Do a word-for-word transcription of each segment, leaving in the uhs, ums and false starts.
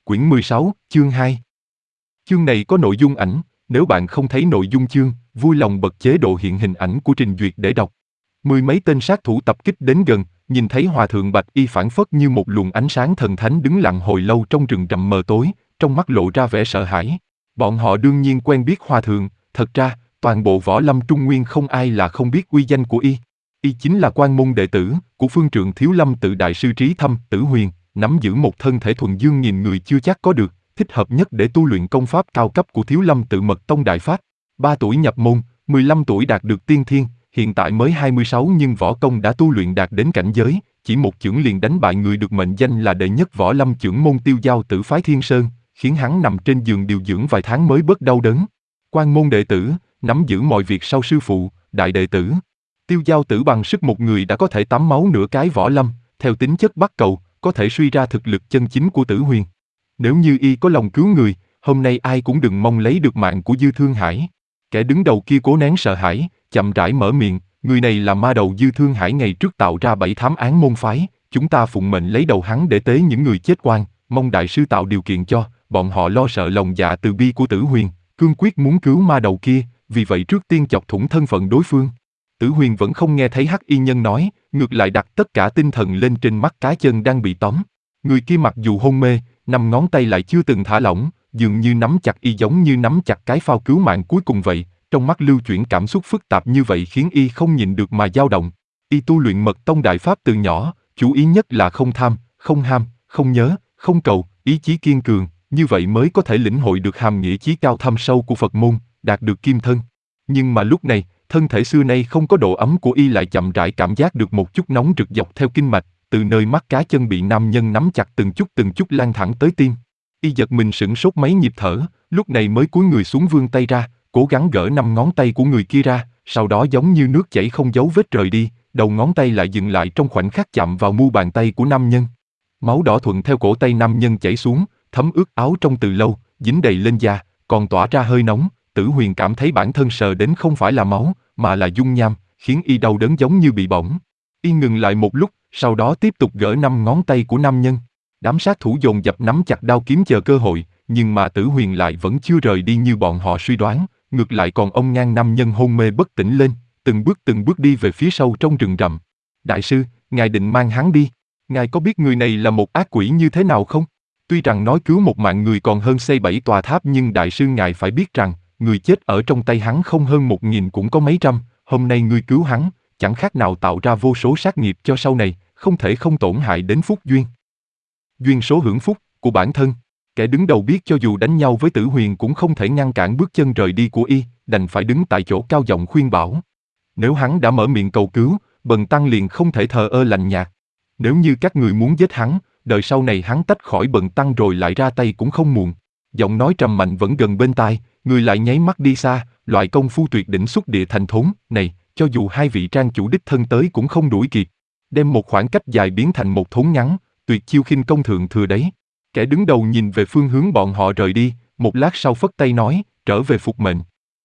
Quyển mười sáu, chương hai. Chương này có nội dung ảnh, nếu bạn không thấy nội dung chương, vui lòng bật chế độ hiện hình ảnh của trình duyệt để đọc. Mười mấy tên sát thủ tập kích đến gần, nhìn thấy Hòa thượng Bạch Y phảng phất như một luồng ánh sáng thần thánh đứng lặng hồi lâu trong rừng rậm mờ tối, trong mắt lộ ra vẻ sợ hãi. Bọn họ đương nhiên quen biết Hòa thượng, thật ra, toàn bộ võ lâm Trung Nguyên không ai là không biết uy danh của y. Y chính là quan môn đệ tử của phương trượng Thiếu Lâm Tự đại sư Trí Thâm, Tử Huyền, nắm giữ một thân thể thuần dương nghìn người chưa chắc có được, thích hợp nhất để tu luyện công pháp cao cấp của Thiếu Lâm Tự Mật Tông Đại Pháp. Ba tuổi nhập môn, mười lăm tuổi đạt được tiên thiên, hiện tại mới hai mươi sáu nhưng võ công đã tu luyện đạt đến cảnh giới, chỉ một chưởng liền đánh bại người được mệnh danh là đệ nhất võ lâm chưởng môn Tiêu Giao Tử phái Thiên Sơn, khiến hắn nằm trên giường điều dưỡng vài tháng mới bớt đau đớn. Quan môn đệ tử, nắm giữ mọi việc sau sư phụ, đại đệ tử. Tiêu Giao Tử bằng sức một người đã có thể tắm máu nửa cái võ lâm, theo tính chất bắt cầu, có thể suy ra thực lực chân chính của Tử Huyền. Nếu như y có lòng cứu người, hôm nay ai cũng đừng mong lấy được mạng của Dư Thương Hải. Kẻ đứng đầu kia cố nén sợ hãi, chậm rãi mở miệng, người này là ma đầu Dư Thương Hải ngày trước tạo ra bảy thám án môn phái, chúng ta phụng mệnh lấy đầu hắn để tế những người chết oan, mong đại sư tạo điều kiện cho, bọn họ lo sợ lòng dạ từ bi của Tử Huyền, cương quyết muốn cứu ma đầu kia, vì vậy trước tiên chọc thủng thân phận đối phương. Tử Huyền vẫn không nghe thấy Hắc Y Nhân nói, ngược lại đặt tất cả tinh thần lên trên mắt cá chân đang bị tóm. Người kia mặc dù hôn mê, năm ngón tay lại chưa từng thả lỏng, dường như nắm chặt y giống như nắm chặt cái phao cứu mạng cuối cùng vậy. Trong mắt lưu chuyển cảm xúc phức tạp như vậy khiến y không nhịn được mà dao động. Y tu luyện Mật Tông Đại Pháp từ nhỏ, chú ý nhất là không tham, không ham, không nhớ, không cầu, ý chí kiên cường, như vậy mới có thể lĩnh hội được hàm nghĩa chí cao thâm sâu của Phật môn, đạt được kim thân. Nhưng mà lúc này, thân thể xưa nay không có độ ấm của y lại chậm rãi cảm giác được một chút nóng rực dọc theo kinh mạch, từ nơi mắt cá chân bị nam nhân nắm chặt từng chút từng chút lan thẳng tới tim. Y giật mình sửng sốt mấy nhịp thở, lúc này mới cúi người xuống vươn tay ra, cố gắng gỡ năm ngón tay của người kia ra, sau đó giống như nước chảy không dấu vết rời đi, đầu ngón tay lại dừng lại trong khoảnh khắc chạm vào mu bàn tay của nam nhân. Máu đỏ thuận theo cổ tay nam nhân chảy xuống, thấm ướt áo trong từ lâu, dính đầy lên da, còn tỏa ra hơi nóng. Tử Huyền cảm thấy bản thân sờ đến không phải là máu, mà là dung nham, khiến y đau đớn giống như bị bỏng. Y ngừng lại một lúc, sau đó tiếp tục gỡ năm ngón tay của nam nhân. Đám sát thủ dồn dập nắm chặt đao kiếm chờ cơ hội, nhưng mà Tử Huyền lại vẫn chưa rời đi như bọn họ suy đoán, ngược lại còn ông ngang nam nhân hôn mê bất tỉnh lên, từng bước từng bước đi về phía sâu trong rừng rậm. Đại sư, ngài định mang hắn đi, ngài có biết người này là một ác quỷ như thế nào không? Tuy rằng nói cứu một mạng người còn hơn xây bảy tòa tháp nhưng đại sư ngài phải biết rằng, người chết ở trong tay hắn không hơn một nghìn cũng có mấy trăm, hôm nay ngươi cứu hắn, chẳng khác nào tạo ra vô số sát nghiệp cho sau này, không thể không tổn hại đến phúc duyên. Duyên số hưởng phúc của bản thân. Kẻ đứng đầu biết cho dù đánh nhau với Tử Huyền cũng không thể ngăn cản bước chân rời đi của y, đành phải đứng tại chỗ cao giọng khuyên bảo. Nếu hắn đã mở miệng cầu cứu, Bần Tăng liền không thể thờ ơ lạnh nhạt. Nếu như các người muốn giết hắn, đợi sau này hắn tách khỏi Bần Tăng rồi lại ra tay cũng không muộn. Giọng nói trầm mạnh vẫn gần bên tai, người lại nháy mắt đi xa, loại công phu tuyệt đỉnh xuất địa thành thốn này, cho dù hai vị trang chủ đích thân tới cũng không đuổi kịp. Đem một khoảng cách dài biến thành một thốn ngắn, tuyệt chiêu khinh công thượng thừa đấy. Kẻ đứng đầu nhìn về phương hướng bọn họ rời đi, một lát sau phất tay nói, trở về phục mệnh.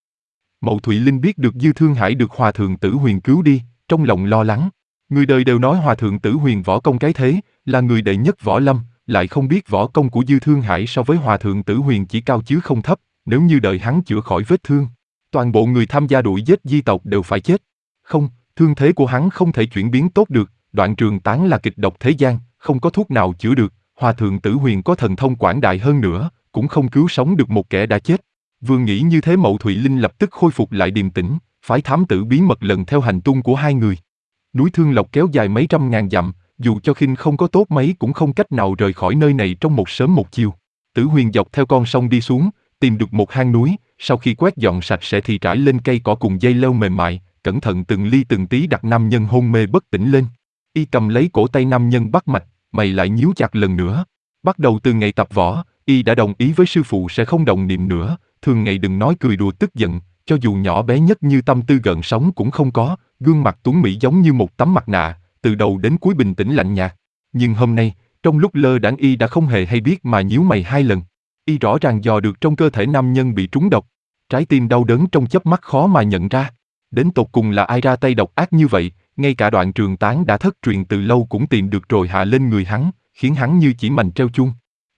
Mậu Thụy Linh biết được Dư Thương Hải được Hòa thượng Tử Huyền cứu đi, trong lòng lo lắng. Người đời đều nói Hòa thượng Tử Huyền võ công cái thế, là người đệ nhất võ lâm, lại không biết võ công của Dư Thương Hải so với Hòa thượng Tử Huyền chỉ cao chứ không thấp, nếu như đợi hắn chữa khỏi vết thương, toàn bộ người tham gia đuổi giết di tộc đều phải chết. Không, thương thế của hắn không thể chuyển biến tốt được, Đoạn Trường Tán là kịch độc thế gian, không có thuốc nào chữa được. Hòa thượng Tử Huyền có thần thông quảng đại hơn nữa, cũng không cứu sống được một kẻ đã chết. Vừa nghĩ như thế Mậu Thụy Linh lập tức khôi phục lại điềm tĩnh, phái thám tử bí mật lần theo hành tung của hai người. Núi Thương Lộc kéo dài mấy trăm ngàn dặm, dù cho khinh không có tốt mấy cũng không cách nào rời khỏi nơi này trong một sớm một chiều. Tử Huyền dọc theo con sông đi xuống, tìm được một hang núi, sau khi quét dọn sạch sẽ thì trải lên cây cỏ cùng dây leo mềm mại, cẩn thận từng ly từng tí đặt nam nhân hôn mê bất tỉnh lên. Y cầm lấy cổ tay nam nhân bắt mạch, mày lại nhíu chặt lần nữa. Bắt đầu từ ngày tập võ, y đã đồng ý với sư phụ sẽ không động niệm nữa, thường ngày đừng nói cười đùa tức giận, cho dù nhỏ bé nhất như tâm tư gợn sóng cũng không có, gương mặt tuấn mỹ giống như một tấm mặt nạ, từ đầu đến cuối bình tĩnh lạnh nhạt. Nhưng hôm nay, trong lúc lơ đãng y đã không hề hay biết mà nhíu mày hai lần. Y rõ ràng dò được trong cơ thể nam nhân bị trúng độc, trái tim đau đớn trong chớp mắt khó mà nhận ra. Đến tột cùng là ai ra tay độc ác như vậy, ngay cả Đoạn Trường Tán đã thất truyền từ lâu cũng tìm được rồi hạ lên người hắn, khiến hắn như chỉ mành treo chuông.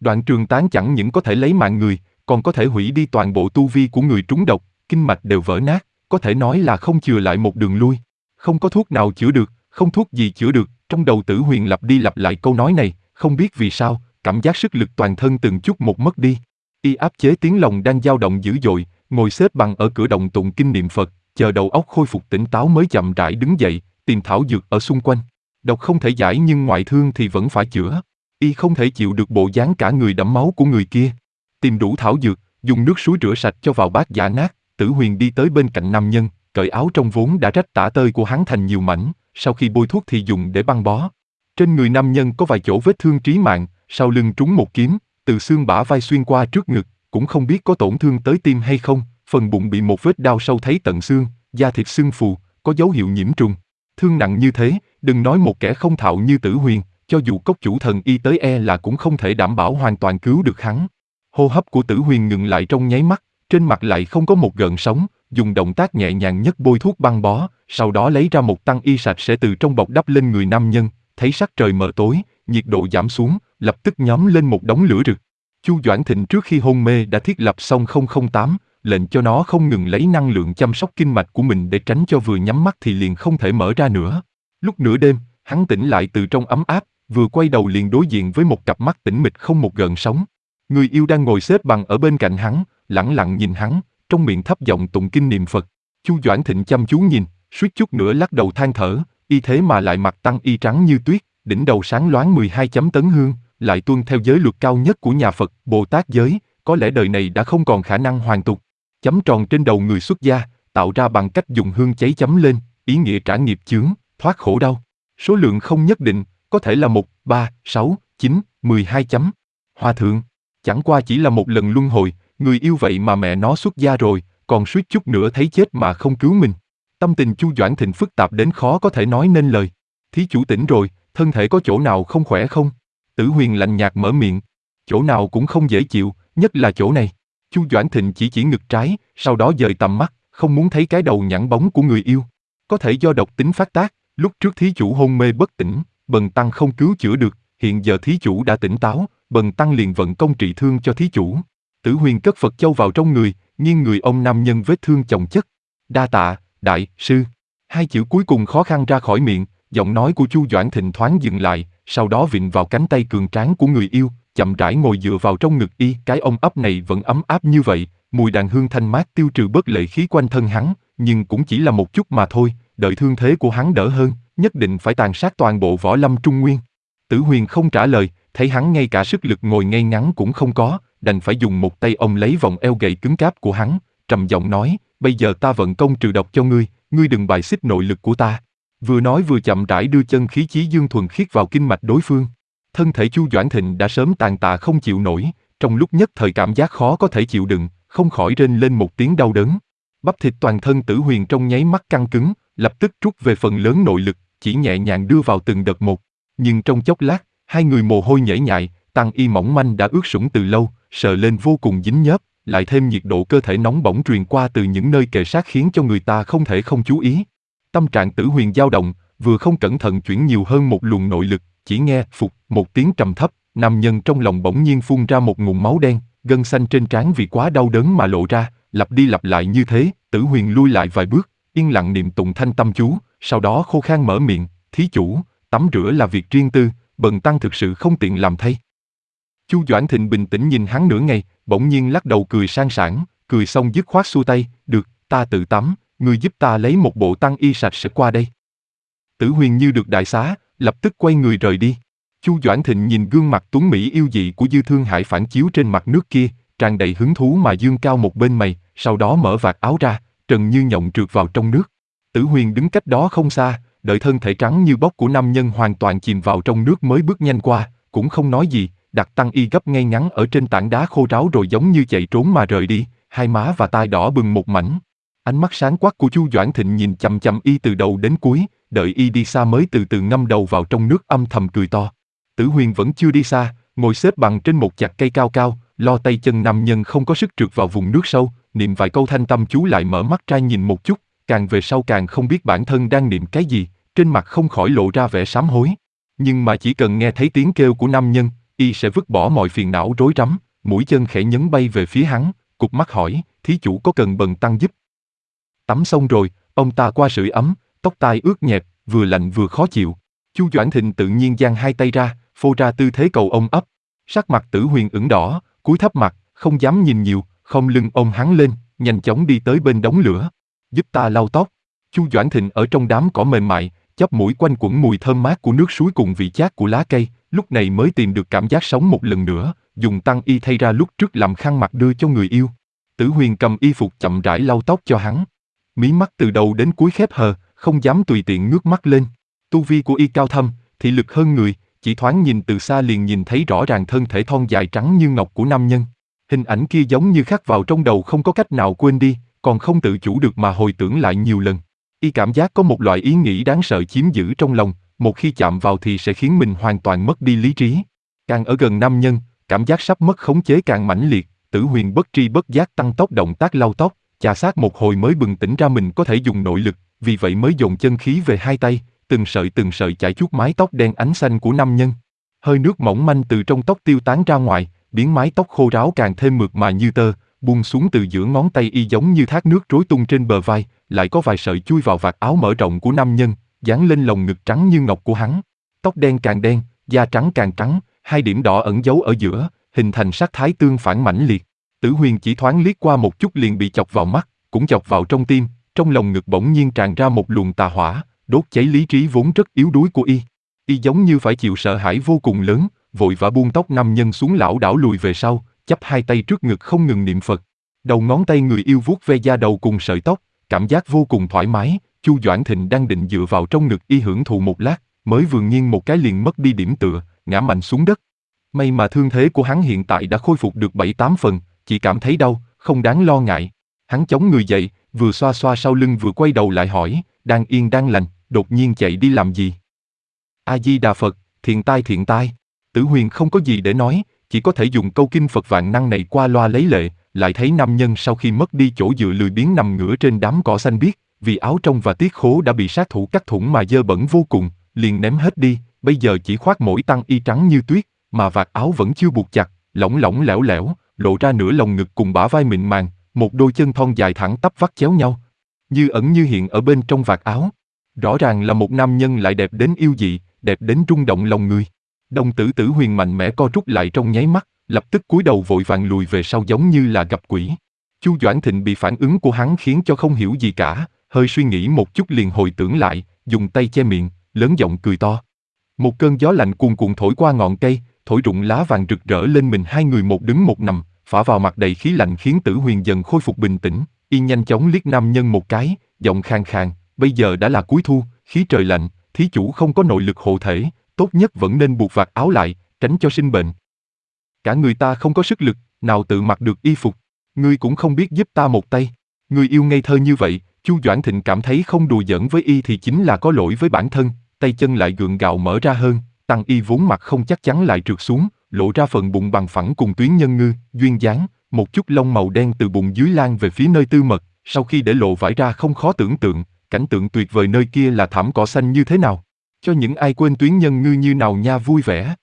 Đoạn trường tán chẳng những có thể lấy mạng người, còn có thể hủy đi toàn bộ tu vi của người trúng độc, kinh mạch đều vỡ nát, có thể nói là không chừa lại một đường lui. Không có thuốc nào chữa được, không thuốc gì chữa được, trong đầu Tử Huyền lặp đi lặp lại câu nói này, không biết vì sao, cảm giác sức lực toàn thân từng chút một mất đi. Y áp chế tiếng lòng đang dao động dữ dội, ngồi xếp bằng ở cửa động tụng kinh niệm Phật, chờ đầu óc khôi phục tỉnh táo mới chậm rãi đứng dậy, tìm thảo dược ở xung quanh. Độc không thể giải nhưng ngoại thương thì vẫn phải chữa. Y không thể chịu được bộ dáng cả người đẫm máu của người kia. Tìm đủ thảo dược, dùng nước suối rửa sạch cho vào bát giã nát, Tử Huyền đi tới bên cạnh nam nhân, cởi áo trong vốn đã rách tả tơi của hắn thành nhiều mảnh, sau khi bôi thuốc thì dùng để băng bó. Trên người nam nhân có vài chỗ vết thương trí mạng, sau lưng trúng một kiếm, từ xương bả vai xuyên qua trước ngực, cũng không biết có tổn thương tới tim hay không, phần bụng bị một vết đao sâu thấy tận xương, da thịt sưng phù, có dấu hiệu nhiễm trùng. Thương nặng như thế, đừng nói một kẻ không thạo như Tử Huyền, cho dù cốc chủ thần y tới e là cũng không thể đảm bảo hoàn toàn cứu được hắn. Hô hấp của Tử Huyền ngừng lại trong nháy mắt, trên mặt lại không có một gợn sóng, dùng động tác nhẹ nhàng nhất bôi thuốc băng bó, sau đó lấy ra một tăng y sạch sẽ từ trong bọc đắp lên người nam nhân, thấy sắc trời mờ tối, nhiệt độ giảm xuống, lập tức nhóm lên một đống lửa rực. Chu Doãn Thịnh trước khi hôn mê đã thiết lập xong không không tám, lệnh cho nó không ngừng lấy năng lượng chăm sóc kinh mạch của mình để tránh cho vừa nhắm mắt thì liền không thể mở ra nữa. Lúc nửa đêm, hắn tỉnh lại từ trong ấm áp, vừa quay đầu liền đối diện với một cặp mắt tĩnh mịch không một gợn sóng. Người yêu đang ngồi xếp bằng ở bên cạnh hắn, lẳng lặng nhìn hắn, trong miệng thấp giọng tụng kinh niệm Phật. Chu Doãn Thịnh chăm chú nhìn, suýt chút nữa lắc đầu than thở, y thế mà lại mặc tăng y trắng như tuyết, đỉnh đầu sáng loáng mười hai chấm tấn hương, lại tuân theo giới luật cao nhất của nhà Phật, Bồ Tát giới, có lẽ đời này đã không còn khả năng hoàn tục. Chấm tròn trên đầu người xuất gia, tạo ra bằng cách dùng hương cháy chấm lên, ý nghĩa trả nghiệp chướng, thoát khổ đau. Số lượng không nhất định, có thể là một, ba, sáu, chín, mười hai chấm. Hòa thượng, chẳng qua chỉ là một lần luân hồi, người yêu vậy mà mẹ nó xuất gia rồi, còn suýt chút nữa thấy chết mà không cứu mình. Tâm tình Chu Doãn Thịnh phức tạp đến khó có thể nói nên lời. Thí chủ tỉnh rồi, thân thể có chỗ nào không khỏe không? Tử Huyền lạnh nhạt mở miệng. Chỗ nào cũng không dễ chịu, nhất là chỗ này. Chu Doãn Thịnh chỉ chỉ ngực trái, sau đó dời tầm mắt, không muốn thấy cái đầu nhẵn bóng của người yêu. Có thể do độc tính phát tác, lúc trước thí chủ hôn mê bất tỉnh, bần tăng không cứu chữa được, hiện giờ thí chủ đã tỉnh táo, bần tăng liền vận công trị thương cho thí chủ. Tử Huyền cất Phật châu vào trong người, nghiêng người ông nam nhân vết thương chồng chất. Đa tạ, đại sư. Hai chữ cuối cùng khó khăn ra khỏi miệng, giọng nói của Chu Doãn Thịnh thoáng dừng lại, sau đó vịn vào cánh tay cường tráng của người yêu, chậm rãi ngồi dựa vào trong ngực y. Cái ôm ấp này vẫn ấm áp như vậy, mùi đàn hương thanh mát tiêu trừ bớt lệ khí quanh thân hắn, nhưng cũng chỉ là một chút mà thôi. Đợi thương thế của hắn đỡ hơn, nhất định phải tàn sát toàn bộ võ lâm Trung Nguyên. Tử Huyền không trả lời, thấy hắn ngay cả sức lực ngồi ngay ngắn cũng không có, đành phải dùng một tay ôm lấy vòng eo gầy cứng cáp của hắn, trầm giọng nói, bây giờ ta vận công trừ độc cho ngươi, ngươi đừng bài xích nội lực của ta. Vừa nói vừa chậm rãi đưa chân khí chí dương thuần khiết vào kinh mạch đối phương. Thân thể Chu Doãn Thịnh đã sớm tàn tạ không chịu nổi, trong lúc nhất thời cảm giác khó có thể chịu đựng, không khỏi rên lên một tiếng đau đớn. Bắp thịt toàn thân Tử Huyền trong nháy mắt căng cứng, lập tức trút về phần lớn nội lực, chỉ nhẹ nhàng đưa vào từng đợt một. Nhưng trong chốc lát, hai người mồ hôi nhễ nhại, tăng y mỏng manh đã ướt sũng từ lâu, sờ lên vô cùng dính nhớp, lại thêm nhiệt độ cơ thể nóng bỏng truyền qua từ những nơi kề sát khiến cho người ta không thể không chú ý. Tâm trạng Tử Huyền dao động, vừa không cẩn thận chuyển nhiều hơn một luồng nội lực, chỉ nghe phụt một tiếng trầm thấp, nam nhân trong lòng bỗng nhiên phun ra một ngụm máu đen, gân xanh trên trán vì quá đau đớn mà lộ ra, lặp đi lặp lại như thế. Tử Huyền lui lại vài bước, yên lặng niệm tụng thanh tâm chú, sau đó khô khan mở miệng, thí chủ, tắm rửa là việc riêng tư, bần tăng thực sự không tiện làm thay. Chu Doãn Thịnh bình tĩnh nhìn hắn nửa ngày, bỗng nhiên lắc đầu cười sang sảng, cười xong dứt khoát xua tay, được, ta tự tắm, ngươi giúp ta lấy một bộ tăng y sạch sẽ qua đây. Tử Huyền như được đại xá, lập tức quay người rời đi. Chu Doãn Thịnh nhìn gương mặt tuấn mỹ yêu dị của Dư Thương Hải phản chiếu trên mặt nước kia, tràn đầy hứng thú mà dương cao một bên mày, sau đó mở vạt áo ra, trần như nhộng trượt vào trong nước. Tử Huyền đứng cách đó không xa, đợi thân thể trắng như bóc của nam nhân hoàn toàn chìm vào trong nước mới bước nhanh qua, cũng không nói gì, đặt tăng y gấp ngay ngắn ở trên tảng đá khô ráo rồi giống như chạy trốn mà rời đi, hai má và tai đỏ bừng một mảnh. Ánh mắt sáng quắc của Chu Doãn Thịnh nhìn chằm chằm y từ đầu đến cuối, đợi y đi xa mới từ từ ngâm đầu vào trong nước âm thầm cười to. Tử Huyền vẫn chưa đi xa, ngồi xếp bằng trên một chặt cây cao cao, lo tay chân nam nhân không có sức trượt vào vùng nước sâu, niệm vài câu thanh tâm chú lại mở mắt ra nhìn một chút, càng về sau càng không biết bản thân đang niệm cái gì, trên mặt không khỏi lộ ra vẻ sám hối. Nhưng mà chỉ cần nghe thấy tiếng kêu của nam nhân, y sẽ vứt bỏ mọi phiền não rối rắm, mũi chân khẽ nhấn bay về phía hắn, cụp mắt hỏi, thí chủ có cần bần tăng giúp? Tắm xong rồi, ông ta qua sưởi ấm, tóc tai ướt nhẹp, vừa lạnh vừa khó chịu. Chu Doãn Thịnh tự nhiên giang hai tay ra, phô ra tư thế cầu ông ấp. Sắc mặt Tử Huyền ửng đỏ, cúi thấp mặt, không dám nhìn nhiều, không lưng ôm hắn lên, nhanh chóng đi tới bên đống lửa. Giúp ta lau tóc. Chu Doãn Thịnh ở trong đám cỏ mềm mại, chóp mũi quanh quẩn mùi thơm mát của nước suối cùng vị chát của lá cây, lúc này mới tìm được cảm giác sống một lần nữa, dùng tăng y thay ra lúc trước làm khăn mặt đưa cho người yêu. Tử Huyền cầm y phục chậm rãi lau tóc cho hắn. Mí mắt từ đầu đến cuối khép hờ, không dám tùy tiện ngước mắt lên. Tu vi của y cao thâm, thị lực hơn người, chỉ thoáng nhìn từ xa liền nhìn thấy rõ ràng thân thể thon dài trắng như ngọc của nam nhân. Hình ảnh kia giống như khắc vào trong đầu không có cách nào quên đi, còn không tự chủ được mà hồi tưởng lại nhiều lần. Y cảm giác có một loại ý nghĩ đáng sợ chiếm giữ trong lòng, một khi chạm vào thì sẽ khiến mình hoàn toàn mất đi lý trí. Càng ở gần nam nhân, cảm giác sắp mất khống chế càng mãnh liệt, Tử Huyền bất tri bất giác tăng tốc động tác lau tóc, chà sát một hồi mới bừng tỉnh ra mình có thể dùng nội lực, vì vậy mới dồn chân khí về hai tay, từng sợi từng sợi chải chuốt mái tóc đen ánh xanh của nam nhân. Hơi nước mỏng manh từ trong tóc tiêu tán ra ngoài, biến mái tóc khô ráo càng thêm mượt mà như tơ, buông xuống từ giữa ngón tay y giống như thác nước rối tung trên bờ vai, lại có vài sợi chui vào vạt áo mở rộng của nam nhân, dán lên lồng ngực trắng như ngọc của hắn. Tóc đen càng đen, da trắng càng trắng, hai điểm đỏ ẩn giấu ở giữa, hình thành sắc thái tương phản mãnh liệt. Tử Huyền chỉ thoáng liếc qua một chút liền bị chọc vào mắt, cũng chọc vào trong tim, trong lồng ngực bỗng nhiên tràn ra một luồng tà hỏa, đốt cháy lý trí vốn rất yếu đuối của y. Y giống như phải chịu sợ hãi vô cùng lớn, vội vã buông tóc nam nhân xuống lảo đảo lùi về sau, chắp hai tay trước ngực không ngừng niệm Phật. Đầu ngón tay người yêu vuốt ve da đầu cùng sợi tóc, cảm giác vô cùng thoải mái. Chu Doãn Thịnh đang định dựa vào trong ngực y hưởng thụ một lát, mới vừa nghiêng một cái liền mất đi điểm tựa, ngã mạnh xuống đất. May mà thương thế của hắn hiện tại đã khôi phục được bảy tám phần, chỉ cảm thấy đau, không đáng lo ngại. Hắn chống người dậy, vừa xoa xoa sau lưng vừa quay đầu lại hỏi, đang yên đang lành, đột nhiên chạy đi làm gì? A Di Đà Phật, thiện tai thiện tai. Tử Huyền không có gì để nói, chỉ có thể dùng câu kinh Phật vạn năng này qua loa lấy lệ, lại thấy nam nhân sau khi mất đi chỗ dựa lười biếng nằm ngửa trên đám cỏ xanh biếc, vì áo trong và tiết khố đã bị sát thủ cắt thủng mà dơ bẩn vô cùng, liền ném hết đi, bây giờ chỉ khoác mỗi tăng y trắng như tuyết, mà vạt áo vẫn chưa buộc chặt, lỏng lỏng lẻo lẻo, lộ ra nửa lồng ngực cùng bả vai mịn màng, một đôi chân thon dài thẳng tắp vắt chéo nhau, như ẩn như hiện ở bên trong vạt áo. Rõ ràng là một nam nhân lại đẹp đến yêu dị, đẹp đến rung động lòng người. Đồng tử Tử Huyền mạnh mẽ co rút lại trong nháy mắt, lập tức cúi đầu vội vàng lùi về sau giống như là gặp quỷ. Chu Doãn Thịnh bị phản ứng của hắn khiến cho không hiểu gì cả, hơi suy nghĩ một chút liền hồi tưởng lại, dùng tay che miệng, lớn giọng cười to. Một cơn gió lạnh cuồn cuộn thổi qua ngọn cây, thổi rụng lá vàng rực rỡ lên mình hai người một đứng một nằm, phả vào mặt đầy khí lạnh khiến Tử Huyền dần khôi phục bình tĩnh. Y nhanh chóng liếc nam nhân một cái, giọng khàn khàn, bây giờ đã là cuối thu, khí trời lạnh, thí chủ không có nội lực hộ thể, tốt nhất vẫn nên buộc vạt áo lại, tránh cho sinh bệnh. Cả người ta không có sức lực, nào tự mặc được y phục, ngươi cũng không biết giúp ta một tay. Người yêu ngây thơ như vậy, Chu Doãn Thịnh cảm thấy không đùa giỡn với y thì chính là có lỗi với bản thân, tay chân lại gượng gạo mở ra hơn, tăng y vốn mặt không chắc chắn lại trượt xuống, lộ ra phần bụng bằng phẳng cùng tuyến nhân ngư, duyên dáng, một chút lông màu đen từ bụng dưới lan về phía nơi tư mật, sau khi để lộ vải ra không khó tưởng tượng, cảnh tượng tuyệt vời nơi kia là thảm cỏ xanh như thế nào. Cho những ai quên tuyến nhân ngư như nào nha vui vẻ.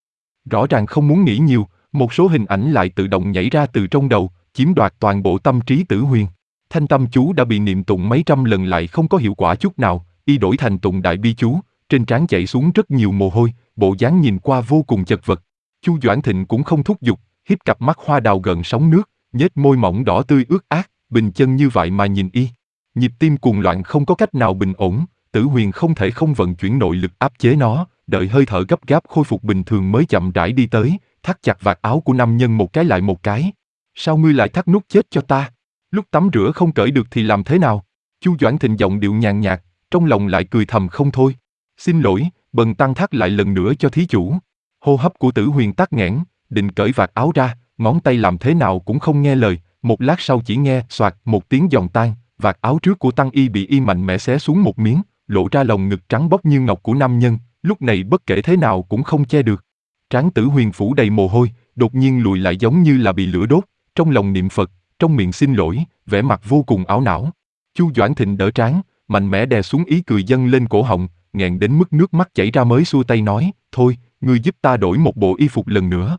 Rõ ràng không muốn nghĩ nhiều, một số hình ảnh lại tự động nhảy ra từ trong đầu, chiếm đoạt toàn bộ tâm trí Tử Huyền. Thanh tâm chú đã bị niệm tụng mấy trăm lần lại không có hiệu quả chút nào, y đổi thành tụng đại bi chú, trên trán chảy xuống rất nhiều mồ hôi, bộ dáng nhìn qua vô cùng chật vật. Chu Doãn Thịnh cũng không thúc giục, híp cặp mắt hoa đào gần sóng nước, nhếch môi mỏng đỏ tươi ướt át, bình chân như vậy mà nhìn y. Nhịp tim cuồng loạn không có cách nào bình ổn, Tử Huyền không thể không vận chuyển nội lực áp chế nó, đợi hơi thở gấp gáp khôi phục bình thường mới chậm rãi đi tới, thắt chặt vạt áo của nam nhân một cái lại một cái. Sao ngươi lại thắt nút chết cho ta? Lúc tắm rửa không cởi được thì làm thế nào? Chu Doãn Thịnh giọng điệu nhàn nhạt, trong lòng lại cười thầm không thôi. Xin lỗi, bần tăng thắt lại lần nữa cho thí chủ. Hô hấp của Tử Huyền tắc nghẽn, định cởi vạt áo ra, ngón tay làm thế nào cũng không nghe lời, một lát sau chỉ nghe xoạt một tiếng giòn tan, vạt áo trước của tăng y bị y mạnh mẽ xé xuống một miếng, lộ ra lồng ngực trắng bóc như ngọc của nam nhân, lúc này bất kể thế nào cũng không che được. Trán Tử Huyền phủ đầy mồ hôi, đột nhiên lùi lại giống như là bị lửa đốt, trong lòng niệm Phật, trong miệng xin lỗi, vẻ mặt vô cùng ảo não. Chu Doãn Thịnh đỡ trán, mạnh mẽ đè xuống ý cười dâng lên cổ họng, nghẹn đến mức nước mắt chảy ra mới xua tay nói, thôi, ngươi giúp ta đổi một bộ y phục lần nữa.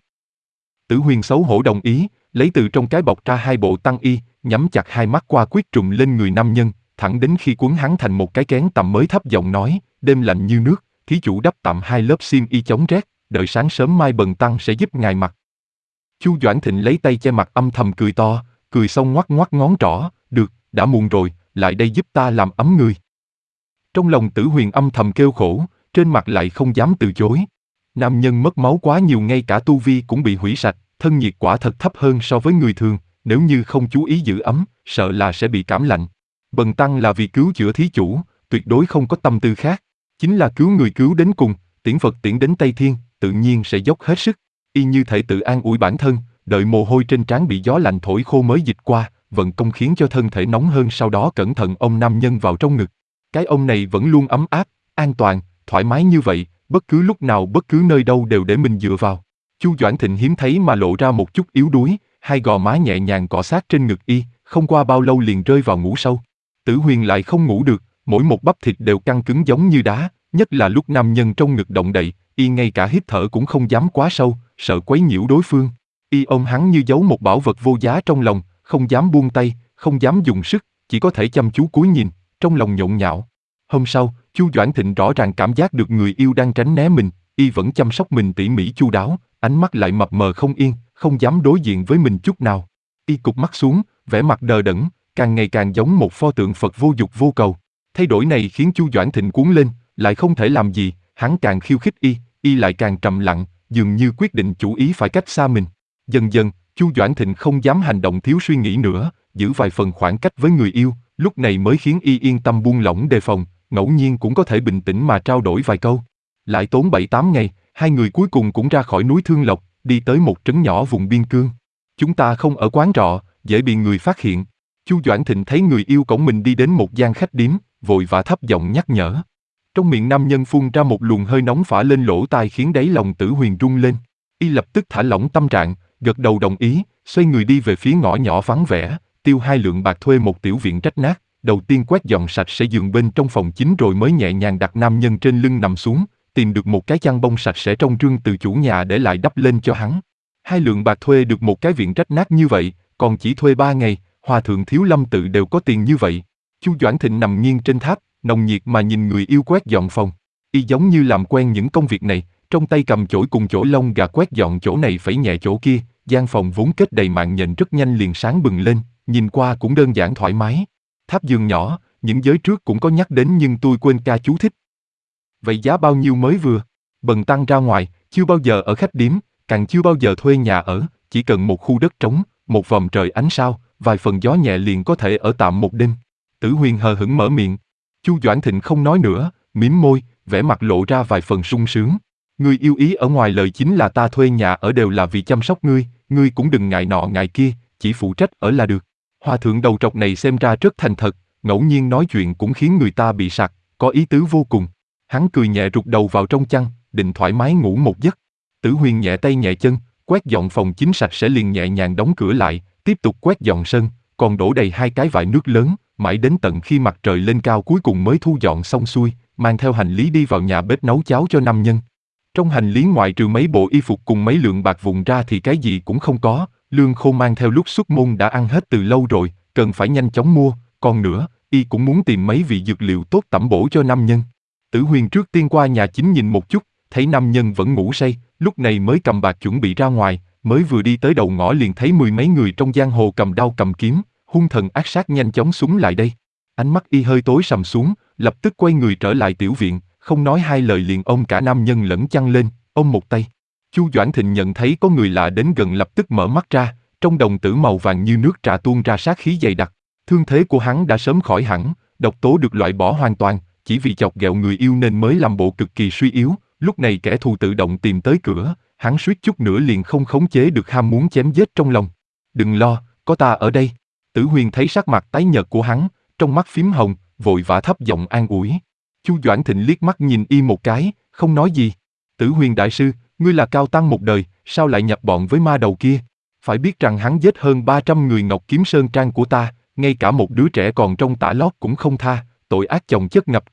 Tử Huyền xấu hổ đồng ý, lấy từ trong cái bọc ra hai bộ tăng y, nhắm chặt hai mắt qua quyết trùm lên người nam nhân, thẳng đến khi quấn hắn thành một cái kén tằm mới thấp giọng nói, đêm lạnh như nước, thí chủ đắp tạm hai lớp xiêm y chống rét, đợi sáng sớm mai bần tăng sẽ giúp ngài mặc. Chu Doãn Thịnh lấy tay che mặt âm thầm cười to, cười xong ngoắc ngoắc ngón trỏ, được, đã muộn rồi, lại đây giúp ta làm ấm người. Trong lòng Tử Huyền âm thầm kêu khổ, trên mặt lại không dám từ chối. Nam nhân mất máu quá nhiều, ngay cả tu vi cũng bị hủy sạch, thân nhiệt quả thật thấp hơn so với người thường, nếu như không chú ý giữ ấm, sợ là sẽ bị cảm lạnh. Bần tăng là vì cứu chữa thí chủ, tuyệt đối không có tâm tư khác, chính là cứu người cứu đến cùng, tiễn Phật tiễn đến Tây Thiên, tự nhiên sẽ dốc hết sức. Y như thể tự an ủi bản thân, đợi mồ hôi trên trán bị gió lạnh thổi khô mới dịch qua, vận công khiến cho thân thể nóng hơn, sau đó cẩn thận ôm nam nhân vào trong ngực. Cái ôm này vẫn luôn ấm áp, an toàn, thoải mái như vậy, bất cứ lúc nào bất cứ nơi đâu đều để mình dựa vào. Chu Doãn Thịnh hiếm thấy mà lộ ra một chút yếu đuối, hai gò má nhẹ nhàng cọ sát trên ngực y, không qua bao lâu liền rơi vào ngủ sâu. Tử Huyền lại không ngủ được, mỗi một bắp thịt đều căng cứng giống như đá, nhất là lúc nam nhân trong ngực động đậy, y ngay cả hít thở cũng không dám quá sâu, sợ quấy nhiễu đối phương. Y ôm hắn như giấu một bảo vật vô giá trong lòng, không dám buông tay, không dám dùng sức, chỉ có thể chăm chú cúi nhìn, trong lòng nhộn nhạo. Hôm sau, Chu Doãn Thịnh rõ ràng cảm giác được người yêu đang tránh né mình, y vẫn chăm sóc mình tỉ mỉ chu đáo, ánh mắt lại mập mờ không yên, không dám đối diện với mình chút nào. Y cụp mắt xuống, vẻ mặt đờ đẫn, càng ngày càng giống một pho tượng Phật vô dục vô cầu. Thay đổi này khiến Chu Doãn Thịnh cuốn lên, lại không thể làm gì, hắn càng khiêu khích y, y lại càng trầm lặng, dường như quyết định chủ ý phải cách xa mình. Dần dần, Chu Doãn Thịnh không dám hành động thiếu suy nghĩ nữa, giữ vài phần khoảng cách với người yêu, lúc này mới khiến y yên tâm buông lỏng đề phòng, ngẫu nhiên cũng có thể bình tĩnh mà trao đổi vài câu. Lại tốn bảy tám ngày, hai người cuối cùng cũng ra khỏi núi Thương Lộc, đi tới một trấn nhỏ vùng biên cương. Chúng ta không ở quán trọ, dễ bị người phát hiện. Chu Doãn Thịnh thấy người yêu cõng mình đi đến một gian khách điếm, vội vã thấp giọng nhắc nhở. Trong miệng nam nhân phun ra một luồng hơi nóng phả lên lỗ tai khiến đáy lòng Tử Huyền rung lên. Y lập tức thả lỏng tâm trạng, gật đầu đồng ý, xoay người đi về phía ngõ nhỏ vắng vẻ, tiêu hai lượng bạc thuê một tiểu viện rách nát, đầu tiên quét dọn sạch sẽ giường bên trong phòng chính rồi mới nhẹ nhàng đặt nam nhân trên lưng nằm xuống, tìm được một cái chăn bông sạch sẽ trong rương từ chủ nhà để lại đắp lên cho hắn. Hai lượng bạc thuê được một cái viện rách nát như vậy, còn chỉ thuê ba ngày, Hòa thượng Thiếu Lâm tự đều có tiền như vậy. Chu Doãn Thịnh nằm nghiêng trên tháp, nồng nhiệt mà nhìn người yêu quét dọn phòng. Y giống như làm quen những công việc này, trong tay cầm chổi cùng chổi lông gà quét dọn chỗ này phẩy nhẹ chỗ kia, gian phòng vốn kết đầy mạng nhện rất nhanh liền sáng bừng lên, nhìn qua cũng đơn giản thoải mái. Tháp giường nhỏ, những giới trước cũng có nhắc đến nhưng tôi quên ca chú thích. Vậy giá bao nhiêu mới vừa? Bần tăng ra ngoài, chưa bao giờ ở khách điếm, càng chưa bao giờ thuê nhà ở, chỉ cần một khu đất trống, một vòm trời ánh sao, vài phần gió nhẹ liền có thể ở tạm một đêm. Tử Huyền hờ hững mở miệng. Chu Doãn Thịnh không nói nữa, mím môi, vẻ mặt lộ ra vài phần sung sướng. Ngươi yêu ý ở ngoài lời chính là ta thuê nhà ở đều là vì chăm sóc ngươi, ngươi cũng đừng ngại nọ ngại kia, chỉ phụ trách ở là được. Hòa thượng đầu trọc này xem ra rất thành thật, ngẫu nhiên nói chuyện cũng khiến người ta bị sặc, có ý tứ vô cùng. Hắn cười nhẹ rụt đầu vào trong chăn, định thoải mái ngủ một giấc. Tử Huyền nhẹ tay nhẹ chân, quét dọn phòng chính sạch sẽ liền nhẹ nhàng đóng cửa lại, tiếp tục quét dọn sân, còn đổ đầy hai cái vại nước lớn, mãi đến tận khi mặt trời lên cao cuối cùng mới thu dọn xong xuôi, mang theo hành lý đi vào nhà bếp nấu cháo cho nam nhân. Trong hành lý ngoại trừ mấy bộ y phục cùng mấy lượng bạc vụn ra thì cái gì cũng không có, lương khô mang theo lúc xuất môn đã ăn hết từ lâu rồi, cần phải nhanh chóng mua, còn nữa, y cũng muốn tìm mấy vị dược liệu tốt tẩm bổ cho nam nhân. Tử Huyền trước tiên qua nhà chính nhìn một chút, thấy nam nhân vẫn ngủ say, lúc này mới cầm bạc chuẩn bị ra ngoài, mới vừa đi tới đầu ngõ liền thấy mười mấy người trong giang hồ cầm đao cầm kiếm, hung thần ác sát nhanh chóng súng lại đây. Ánh mắt y hơi tối sầm xuống, lập tức quay người trở lại tiểu viện, không nói hai lời liền ôm cả nam nhân lẫn chăn lên, ôm một tay. Chu Doãn Thịnh nhận thấy có người lạ đến gần lập tức mở mắt ra, trong đồng tử màu vàng như nước trà tuôn ra sát khí dày đặc. Thương thế của hắn đã sớm khỏi hẳn, độc tố được loại bỏ hoàn toàn, chỉ vì chọc ghẹo người yêu nên mới làm bộ cực kỳ suy yếu. Lúc này kẻ thù tự động tìm tới cửa, hắn suýt chút nữa liền không khống chế được ham muốn chém giết trong lòng. Đừng lo, có ta ở đây. Tử Huyền thấy sắc mặt tái nhợt của hắn, trong mắt phím hồng, vội vã thấp giọng an ủi. Chu Doãn Thịnh liếc mắt nhìn y một cái, không nói gì. Tử Huyền đại sư, ngươi là cao tăng một đời, sao lại nhập bọn với ma đầu kia? Phải biết rằng hắn giết hơn ba trăm người Ngọc Kiếm Sơn Trang của ta, ngay cả một đứa trẻ còn trong tả lót cũng không tha, tội ác chồng chất ngập trời,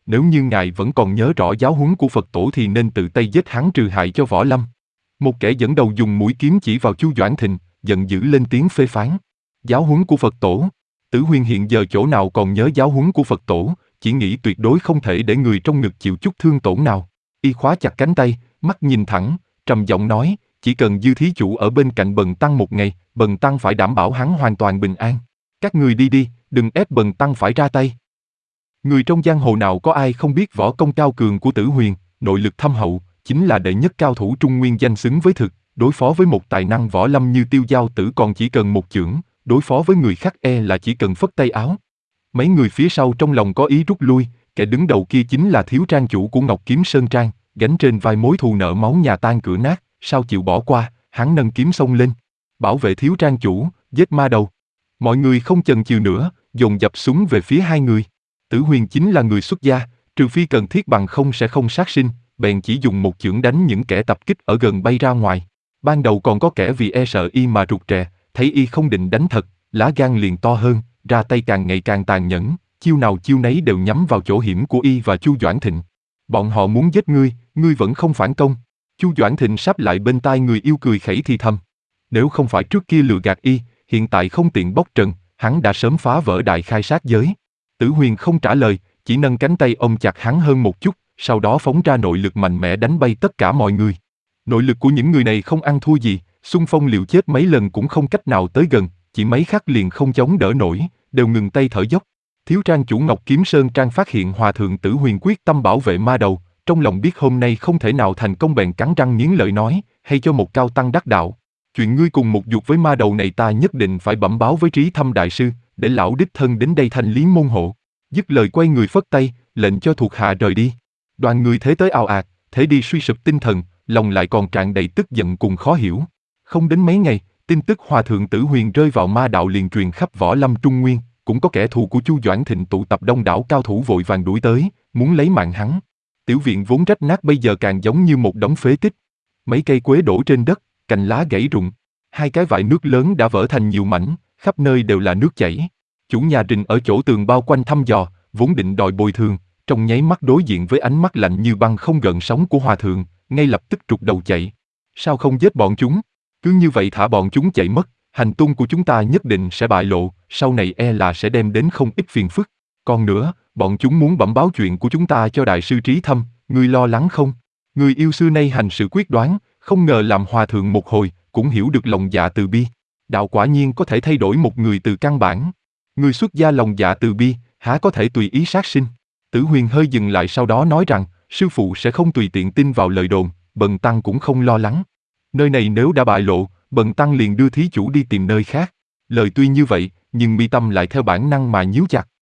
nếu như ngài vẫn còn nhớ rõ giáo huấn của Phật tổ thì nên tự tay giết hắn trừ hại cho Võ Lâm. Một kẻ dẫn đầu dùng mũi kiếm chỉ vào Chu Doãn Thịnh, giận dữ lên tiếng phê phán. Giáo huấn của Phật tổ? Tử Huyên hiện giờ chỗ nào còn nhớ giáo huấn của Phật tổ, chỉ nghĩ tuyệt đối không thể để người trong ngực chịu chút thương tổn nào. Y khóa chặt cánh tay, mắt nhìn thẳng, trầm giọng nói, chỉ cần Dư thí chủ ở bên cạnh Bần tăng một ngày, Bần tăng phải đảm bảo hắn hoàn toàn bình an. Các người đi đi, đừng ép Bần tăng phải ra tay. Người trong giang hồ nào có ai không biết võ công cao cường của Tử Huyền, nội lực thâm hậu, chính là đệ nhất cao thủ Trung Nguyên danh xứng với thực, đối phó với một tài năng võ lâm như Tiêu Giao Tử còn chỉ cần một chưởng, đối phó với người khác e là chỉ cần phất tay áo. Mấy người phía sau trong lòng có ý rút lui, kẻ đứng đầu kia chính là thiếu trang chủ của Ngọc Kiếm Sơn Trang, gánh trên vai mối thù nợ máu nhà tan cửa nát, sao chịu bỏ qua, hắn nâng kiếm xông lên. Bảo vệ thiếu trang chủ, giết ma đầu. Mọi người không chần chừ nữa, dồn dập súng về phía hai người. Tử Huyền chính là người xuất gia, trừ phi cần thiết bằng không sẽ không sát sinh, bèn chỉ dùng một chưởng đánh những kẻ tập kích ở gần bay ra ngoài. Ban đầu còn có kẻ vì e sợ y mà rụt rè, thấy y không định đánh thật, lá gan liền to hơn, ra tay càng ngày càng tàn nhẫn, chiêu nào chiêu nấy đều nhắm vào chỗ hiểm của y và Chu Doãn Thịnh. Bọn họ muốn giết ngươi, ngươi vẫn không phản công. Chu Doãn Thịnh sắp lại bên tai người yêu cười khẩy thì thầm. Nếu không phải trước kia lừa gạt y, hiện tại không tiện bóc trần, hắn đã sớm phá vỡ đại khai sát giới. Tử Huyền không trả lời, chỉ nâng cánh tay ôm chặt hắn hơn một chút, sau đó phóng ra nội lực mạnh mẽ đánh bay tất cả mọi người. Nội lực của những người này không ăn thua gì, xung phong liều chết mấy lần cũng không cách nào tới gần, chỉ mấy khắc liền không chống đỡ nổi, đều ngừng tay thở dốc. Thiếu trang chủ Ngọc Kiếm Sơn Trang phát hiện Hòa thượng Tử Huyền quyết tâm bảo vệ ma đầu, trong lòng biết hôm nay không thể nào thành công bèn cắn răng nghiến lợi nói, hay cho một cao tăng đắc đạo. Chuyện ngươi cùng một ruột với ma đầu này ta nhất định phải bẩm báo với Trí Thâm Đại Sư, để lão đích thân đến đây thanh lý môn hộ. Dứt lời quay người phất tay, lệnh cho thuộc hạ rời đi. Đoàn người thế tới ào ạt, thế đi suy sụp tinh thần, lòng lại còn tràn đầy tức giận cùng khó hiểu. Không đến mấy ngày, tin tức Hòa thượng Tử Huyền rơi vào ma đạo liền truyền khắp võ lâm Trung Nguyên, cũng có kẻ thù của Chu Doãn Thịnh tụ tập đông đảo cao thủ vội vàng đuổi tới, muốn lấy mạng hắn. Tiểu viện vốn rách nát bây giờ càng giống như một đống phế tích. Mấy cây quế đổ trên đất, cành lá gãy rụng. Hai cái vại nước lớn đã vỡ thành nhiều mảnh, khắp nơi đều là nước chảy. Chủ nhà rình ở chỗ tường bao quanh thăm dò, vốn định đòi bồi thường, trong nháy mắt đối diện với ánh mắt lạnh như băng không gợn sóng của Hòa thượng, ngay lập tức trục đầu chạy. Sao không giết bọn chúng? Cứ như vậy thả bọn chúng chạy mất, hành tung của chúng ta nhất định sẽ bại lộ, sau này e là sẽ đem đến không ít phiền phức. Còn nữa, bọn chúng muốn bẩm báo chuyện của chúng ta cho Đại sư Trí Thâm, ngươi lo lắng không? Người yêu xưa nay hành sự quyết đoán, không ngờ làm Hòa thượng một hồi, cũng hiểu được lòng dạ từ bi. Đạo quả nhiên có thể thay đổi một người từ căn bản. Người xuất gia lòng dạ từ bi, há có thể tùy ý sát sinh? Tử Huyền hơi dừng lại sau đó nói rằng, sư phụ sẽ không tùy tiện tin vào lời đồn, Bần tăng cũng không lo lắng. Nơi này nếu đã bại lộ, Bần tăng liền đưa thí chủ đi tìm nơi khác. Lời tuy như vậy, nhưng mi tâm lại theo bản năng mà nhíu chặt.